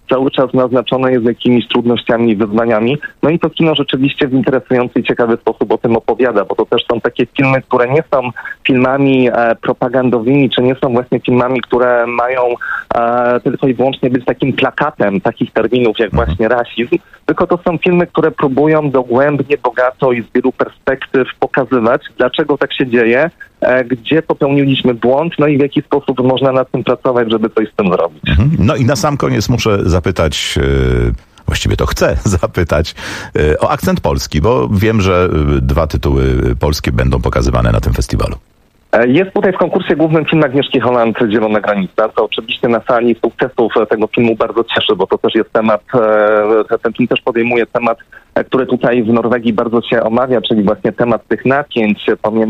cały czas naznaczone jest jakimiś trudnościami i wyzwaniami. No i to kino rzeczywiście w interesujący i ciekawy sposób o tym opowiada, bo to też są takie filmy, które nie są filmami propagandowymi, czy nie są właśnie filmami, które mają tylko i wyłącznie być takim plakatem takich terminów jak właśnie rasizm, tylko to są filmy, które próbują dogłębnie, bogato i z wielu perspektyw pokazywać, dlaczego tak się dzieje, gdzie popełniliśmy błąd, no i w jaki sposób można nad tym pracować, żeby coś z tym zrobić. No i na sam koniec muszę zapytać, właściwie to chcę zapytać o akcent polski, bo wiem, że 2 tytuły polskie będą pokazywane na tym festiwalu. Jest tutaj w konkursie głównym film Agnieszki Holland Zielona granica, co oczywiście na sali sukcesów tego filmu bardzo cieszy, bo to też jest temat, ten film też podejmuje temat, który tutaj w Norwegii bardzo się omawia, czyli właśnie temat tych napięć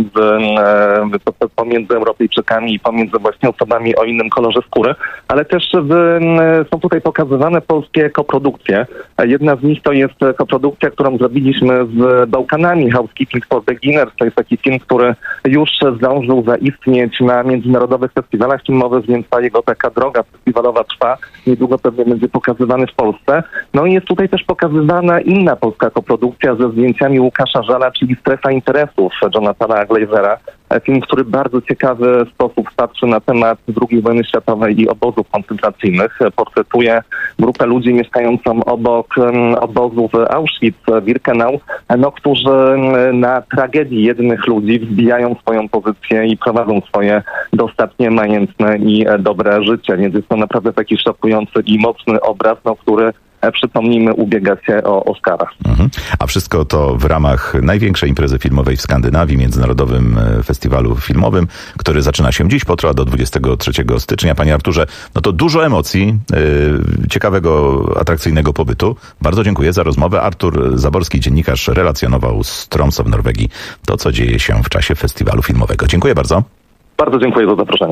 pomiędzy Europejczykami i pomiędzy właśnie osobami o innym kolorze skóry, ale też są tutaj pokazywane polskie koprodukcje. Jedna z nich to jest koprodukcja, którą zrobiliśmy z Bałkanami, Housekeeping for Beginners. To jest taki film, który już zdążył zaistnieć na międzynarodowych festiwalach filmowych, więc ta jego taka droga festiwalowa trwa. Niedługo pewnie będzie pokazywany w Polsce. No i jest tutaj też pokazywana inna polska koprodukcja ze zdjęciami Łukasza Żala, czyli Strefa interesów Jonathana Glazera. Film, który w bardzo ciekawy sposób patrzy na temat II wojny światowej i obozów koncentracyjnych. Portretuje grupę ludzi mieszkającą obok obozów Auschwitz-Birkenau, którzy na tragedii jednych ludzi wzbijają swoją pozycję i prowadzą swoje dostatnie majętne i dobre życie. Więc jest to naprawdę taki szokujący i mocny obraz, który przypomnijmy, ubiega się o Oscara. A wszystko to w ramach największej imprezy filmowej w Skandynawii, Międzynarodowym Festiwalu Filmowym, który zaczyna się dziś, potrwa do 23 stycznia. Panie Arturze, no to dużo emocji, ciekawego, atrakcyjnego pobytu. Bardzo dziękuję za rozmowę. Artur Zaborski, dziennikarz, relacjonował z Tromsø w Norwegii to, co dzieje się w czasie festiwalu filmowego. Dziękuję bardzo. Bardzo dziękuję za zaproszenie.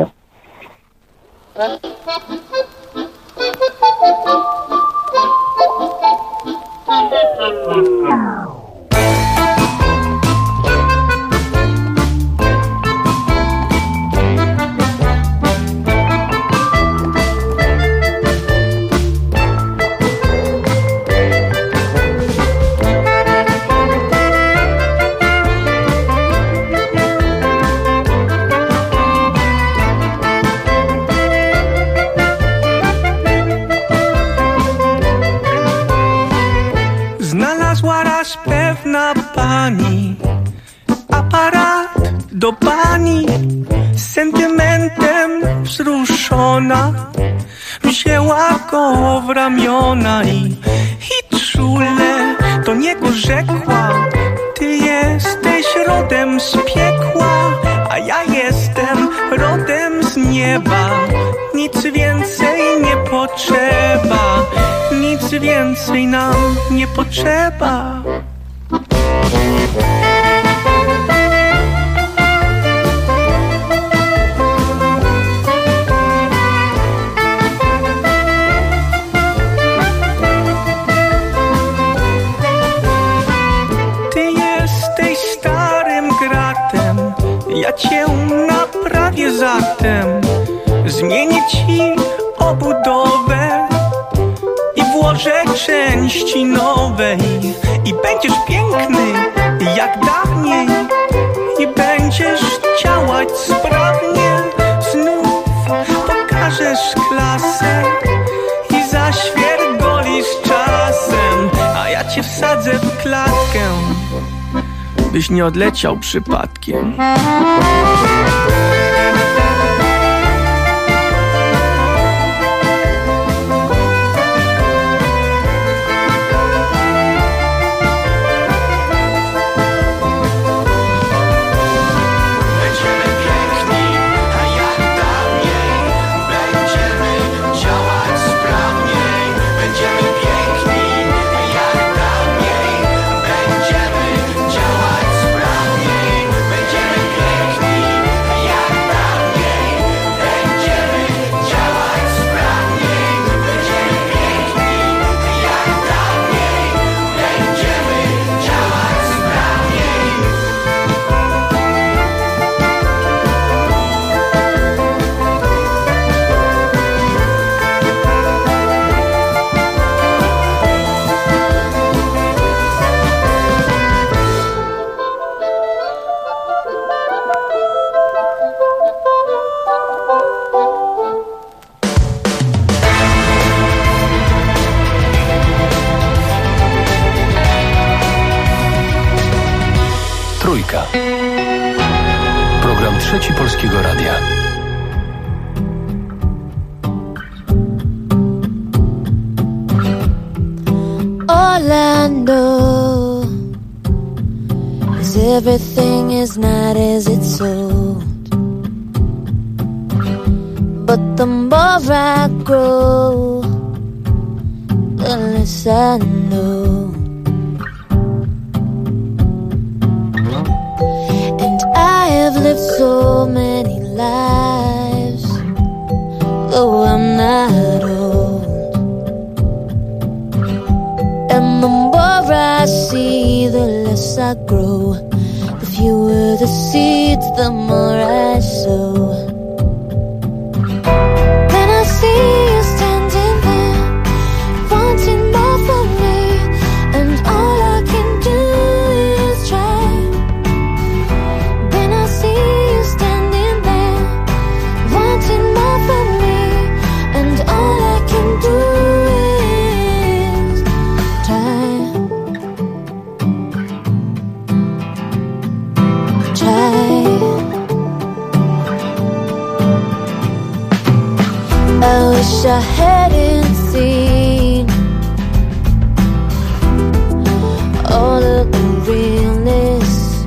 Znalazła raz pewna pani aparat do bani, z sentymentem wzruszona wzięła go w ramiona i czule do niego rzekła: ty jesteś rodem z piekła, a ja jestem rodem z nieba. Nic więcej nie potrzeba, nic więcej nam nie potrzeba. Ty jesteś starym gratem, ja cię naprawię zatem. Zmienię ci obudowę i włożę części nowej. I będziesz piękny jak dawniej, i będziesz działać sprawnie. Znów pokażesz klasę i zaświergolisz czasem, a ja cię wsadzę w klatkę, byś nie odleciał przypadkiem. Trójka. Program Trzeci Polskiego Radia. All I know is everything is not as it's sold. But the more I grow, the less I know. And I have lived so many lives, though I'm not old. And the more I see, the less I grow. The fewer the seeds, the more I sow. When I see you standing there, wanting more from me, and all I can do is try. When I see you standing there, wanting more from me, and all I can do is try. I wish I hadn't seen all of the realness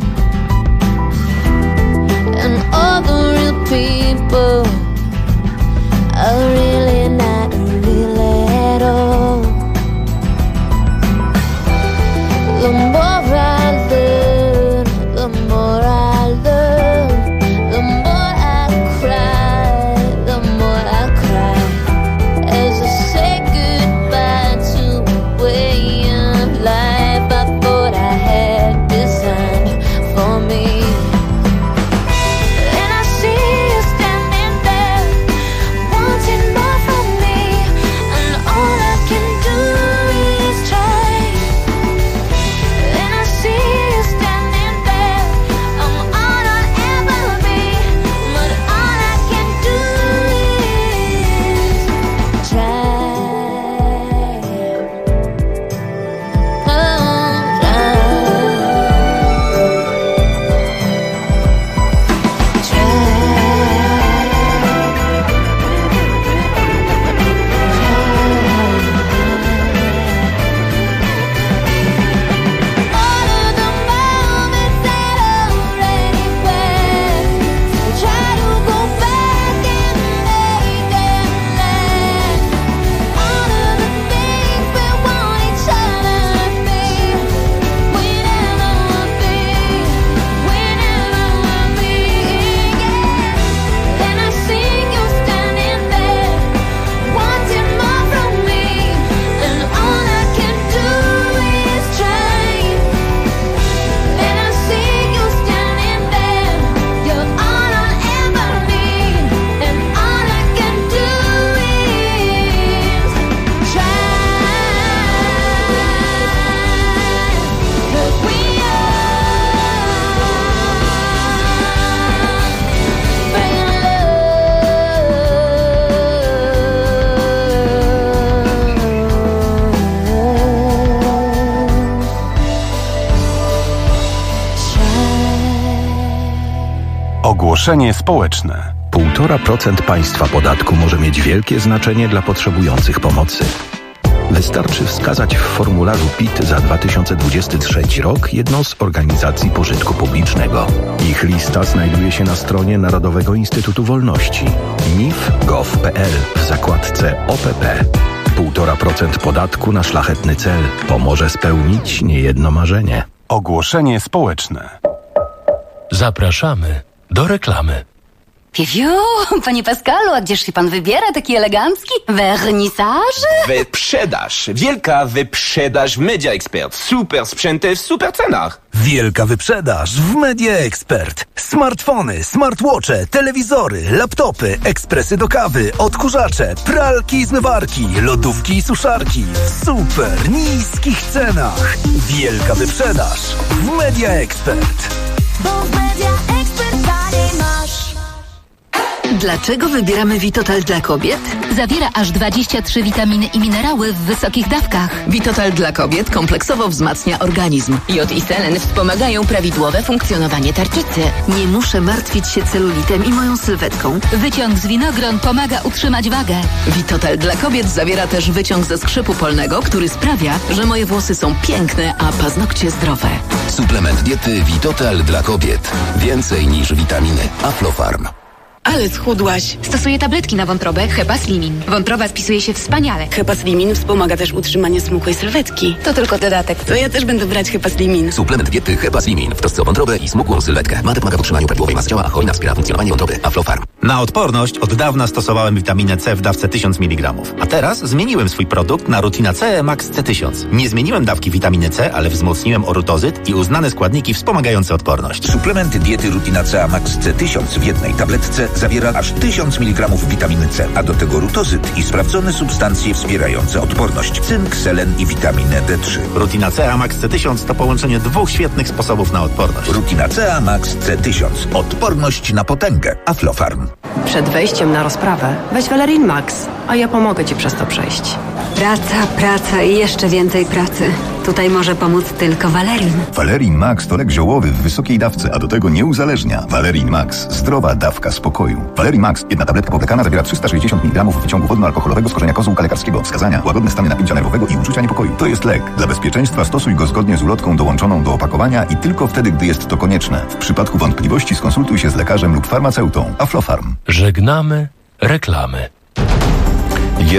and all the real people are really not real at all. The more I learn, the more I learn, the more I cry, the more I cry, as I say goodbye to a way of life I thought I had designed for me. And I see you standing there, wanting more from me, and all I can do is try. And I see you standing there, I'm all I'll ever be, but all I can do is try. Ogłoszenie społeczne. 1,5% państwa podatku może mieć wielkie znaczenie dla potrzebujących pomocy. Wystarczy wskazać w formularzu PIT za 2023 rok jedną z organizacji pożytku publicznego. Ich lista znajduje się na stronie Narodowego Instytutu Wolności mif.gov.pl w zakładce OPP. 1,5% podatku na szlachetny cel pomoże spełnić niejedno marzenie. Ogłoszenie społeczne. Zapraszamy do reklamy. Piu, panie Pascalu, a gdzież się pan wybiera taki elegancki? Wernisaż? Wyprzedaż. Wielka wyprzedaż w Media Expert. Super sprzęty w super cenach. Wielka wyprzedaż w Media Expert. Smartfony, smartwatche, telewizory, laptopy, ekspresy do kawy, odkurzacze, pralki i zmywarki, lodówki i suszarki w super niskich cenach. Wielka wyprzedaż w Media Expert. Bo w Media Expert taniej masz. Dlaczego wybieramy Vitotal dla kobiet? Zawiera aż 23 witaminy i minerały w wysokich dawkach. Vitotal dla kobiet kompleksowo wzmacnia organizm. Jod i selen wspomagają prawidłowe funkcjonowanie tarczycy. Nie muszę martwić się celulitem i moją sylwetką. Wyciąg z winogron pomaga utrzymać wagę. Vitotal dla kobiet zawiera też wyciąg ze skrzypu polnego, który sprawia, że moje włosy są piękne, a paznokcie zdrowe. Suplement diety Vitotal dla kobiet. Więcej niż witaminy. Aflofarm. Ale schudłaś. Stosuję tabletki na wątrobę Hepaslimin. Wątroba spisuje się wspaniale. Hepaslimin wspomaga też utrzymanie smukłej sylwetki. To tylko dodatek. To ja też będę brać Hepaslimin. Suplement diety Hepaslimin w trosce o wątrobę i smukłą sylwetkę. Ma pomaga w utrzymaniu prawidłowej masy ciała, a hojna wspiera funkcjonowanie wątroby. Aflofarm. Na odporność od dawna stosowałem witaminę C w dawce 1000 mg. A teraz zmieniłem swój produkt na Rutina C Max C1000. Nie zmieniłem dawki witaminy C, ale wzmocniłem orutozyt i uznane składniki wspomagające odporność. Suplement diety Rutina C Max C1000 w jednej tabletce zawiera aż 1000 mg witaminy C, a do tego rutozyt i sprawdzone substancje wspierające odporność. Cynk, selen i witaminę D3. Rutina C Max C1000 to połączenie dwóch świetnych sposobów na odporność. Rutina C Max C1000. Odporność na potęgę. Aflofarm. Przed wejściem na rozprawę weź Valerin Max, a ja pomogę Ci przez to przejść. Praca i jeszcze więcej pracy. Tutaj może pomóc tylko Valerin. Valerin Max to lek ziołowy w wysokiej dawce, a do tego nie uzależnia. Valerin Max. Zdrowa dawka spokoju. Valerin Max. Jedna tabletka powlekana zawiera 360 mg wyciągu wodno-alkoholowego z korzenia kozłka lekarskiego. Wskazania: łagodne stany napięcia nerwowego i uczucia niepokoju. To jest lek. Dla bezpieczeństwa stosuj go zgodnie z ulotką dołączoną do opakowania i tylko wtedy, gdy jest to konieczne. W przypadku wątpliwości skonsultuj się z lekarzem lub farmaceutą. Aflofarm. Żegnamy reklamy.